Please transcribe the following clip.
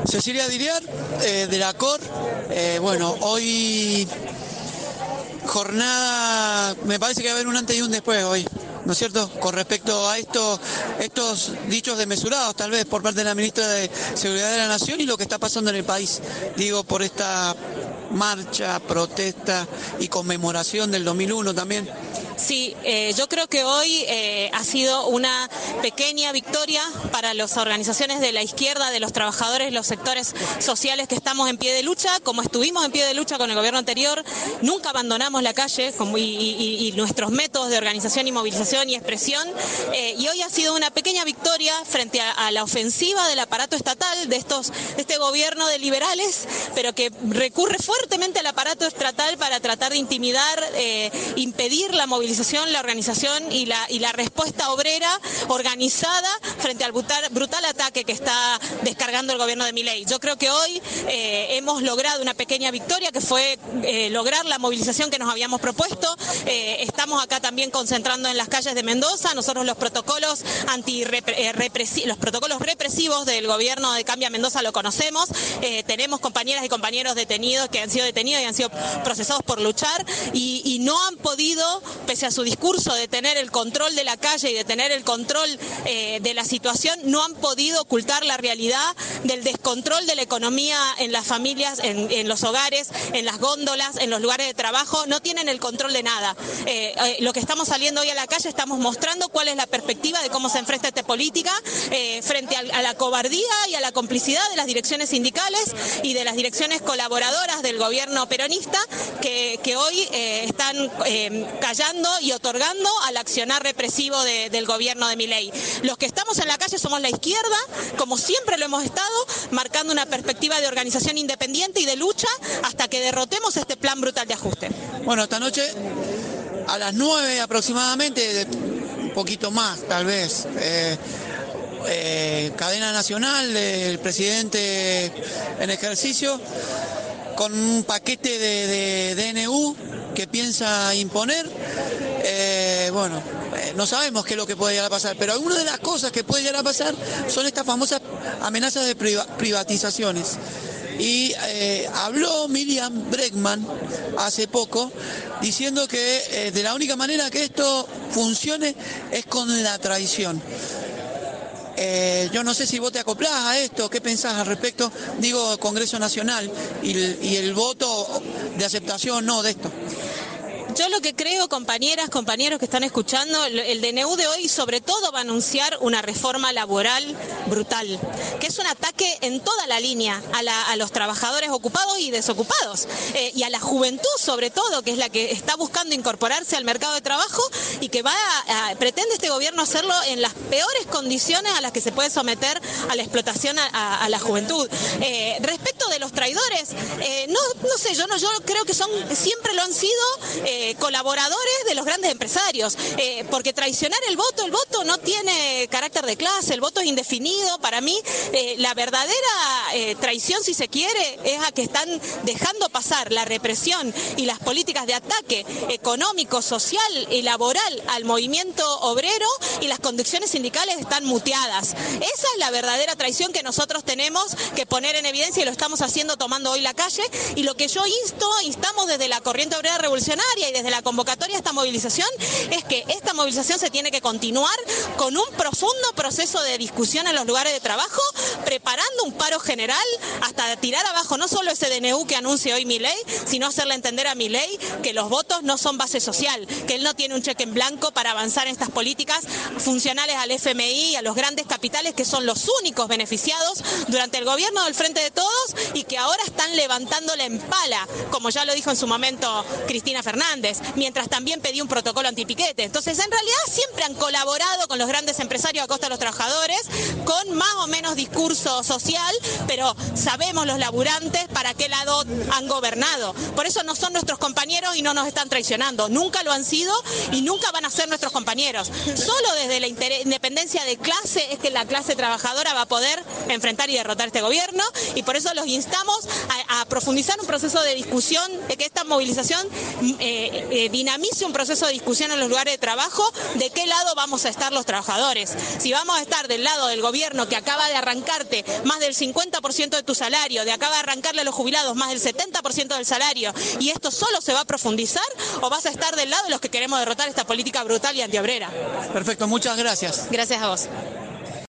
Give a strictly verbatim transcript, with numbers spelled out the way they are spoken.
Cecilia Diriar, eh, de la C O R. Eh, bueno, hoy jornada, me parece que va a haber un antes y un después hoy, ¿no es cierto? Con respecto a esto, estos dichos desmesurados, tal vez, por parte de la ministra de Seguridad de la Nación y lo que está pasando en el país. Digo, por esta marcha, protesta y conmemoración del dos mil uno también. Sí, eh, yo creo que hoy eh, ha sido una pequeña victoria para las organizaciones de la izquierda, de los trabajadores, los sectores sociales que estamos en pie de lucha, como estuvimos en pie de lucha con el gobierno anterior, nunca abandonamos la calle como, y, y, y nuestros métodos de organización y movilización y expresión, eh, y hoy ha sido una pequeña victoria frente a, a la ofensiva del aparato estatal, de, estos, de este gobierno de liberales, pero que recurre fuertemente al aparato estatal para tratar de intimidar, eh, impedir la movilización, la organización y la, y la respuesta obrera organizada frente al brutal, brutal ataque que está descargando el gobierno de Milei. Yo creo que hoy eh, hemos logrado una pequeña victoria que fue eh, lograr la movilización que nos habíamos propuesto. Eh, estamos acá también concentrando en las calles de Mendoza. Nosotros los protocolos anti los protocolos represivos del gobierno de Cambia Mendoza lo conocemos. Eh, tenemos compañeras y compañeros detenidos que han sido detenidos y han sido procesados por luchar y, y no han podido, pese a su discurso de tener el control de la calle y de tener el control eh, de la situación, no han podido ocultar la realidad del descontrol de la economía en las familias, en, en los hogares, en las góndolas, en los lugares de trabajo. No tienen el control de nada. Eh, eh, lo que estamos saliendo hoy a la calle, estamos mostrando cuál es la perspectiva de cómo se enfrenta esta política eh, frente a, a la cobardía y a la complicidad de las direcciones sindicales y de las direcciones colaboradoras del gobierno peronista que, que hoy eh, están eh, callando y otorgando al accionar represivo de, del gobierno de Milei. Los que estamos en la calle somos la izquierda, como siempre lo hemos estado, marcando una perspectiva de organización independiente y de lucha hasta que derrotemos este plan brutal de ajuste. Bueno, esta noche a las nueve aproximadamente, un poquito más tal vez, eh, eh, cadena nacional del presidente en ejercicio, con un paquete de, de D N U que piensa imponer. Eh, bueno, eh, no sabemos qué es lo que puede llegar a pasar, pero alguna de las cosas que puede llegar a pasar son estas famosas amenazas de priva privatizaciones. Y eh, habló Miriam Bregman hace poco diciendo que eh, de la única manera que esto funcione es con la traición. Eh, yo no sé si vos te acoplás a esto, ¿qué pensás al respecto? Digo, Congreso Nacional y el, y el voto de aceptación no de esto. Yo lo que creo, compañeras, compañeros que están escuchando, el D N U de hoy sobre todo va a anunciar una reforma laboral brutal, que es un ataque en toda la línea a, la, a los trabajadores ocupados y desocupados, eh, y a la juventud sobre todo, que es la que está buscando incorporarse al mercado de trabajo y que va a, a, pretende este gobierno hacerlo en las peores condiciones a las que se puede someter a la explotación a, a, a la juventud. Eh, respecto de los traidores, eh, no, no sé, yo no, yo creo que son, siempre lo han sido, eh, colaboradores de los grandes empresarios, eh, porque traicionar el voto, el voto no tiene carácter de clase, el voto es indefinido. Para mí, eh, la verdadera eh, traición, si se quiere, es a que están dejando pasar la represión y las políticas de ataque económico, social y laboral al movimiento obrero, y las conducciones sindicales están muteadas. Esa es la verdadera traición que nosotros tenemos que poner en evidencia, y lo estamos haciendo tomando hoy la calle. Y lo que yo insto, instamos desde la Corriente Obrera Revolucionaria y desde la convocatoria a esta movilización, es que esta movilización se tiene que continuar con un profundo proceso de discusión en los lugares de trabajo, preparando un paro general hasta tirar abajo no solo ese D N U que anuncia hoy Milei, sino hacerle entender a Milei que los votos no son base social, que él no tiene un cheque en blanco para avanzar en estas políticas funcionales al F M I y a los grandes capitales, que son los únicos beneficiados durante el gobierno del Frente de Todos y que ahora están levantándole en pala, como ya lo dijo en su momento Cristina Fernández, mientras también pedí un protocolo antipiquete. Entonces, en realidad siempre han colaborado con los grandes empresarios a costa de los trabajadores, con más o menos discurso social, pero sabemos los laburantes para qué lado han gobernado. Por eso no son nuestros compañeros y no nos están traicionando. Nunca lo han sido y nunca van a ser nuestros compañeros. Solo desde la independencia de clase es que la clase trabajadora va a poder enfrentar y derrotar este gobierno, y por eso los instamos a, a profundizar un proceso de discusión, de que esta movilización eh, eh, dinamice un proceso de discusión en los lugares de trabajo, de qué lado vamos a estar los trabajadores. Si vamos a estar del lado del gobierno que acaba de arrancarte más del cincuenta por ciento de tu salario, de acaba de arrancarle a los jubilados más del setenta por ciento del salario, y esto solo se va a profundizar, o vas a estar del lado de los que queremos derrotar esta política brutal y antiobrera. Perfecto, muchas gracias. Gracias a vos.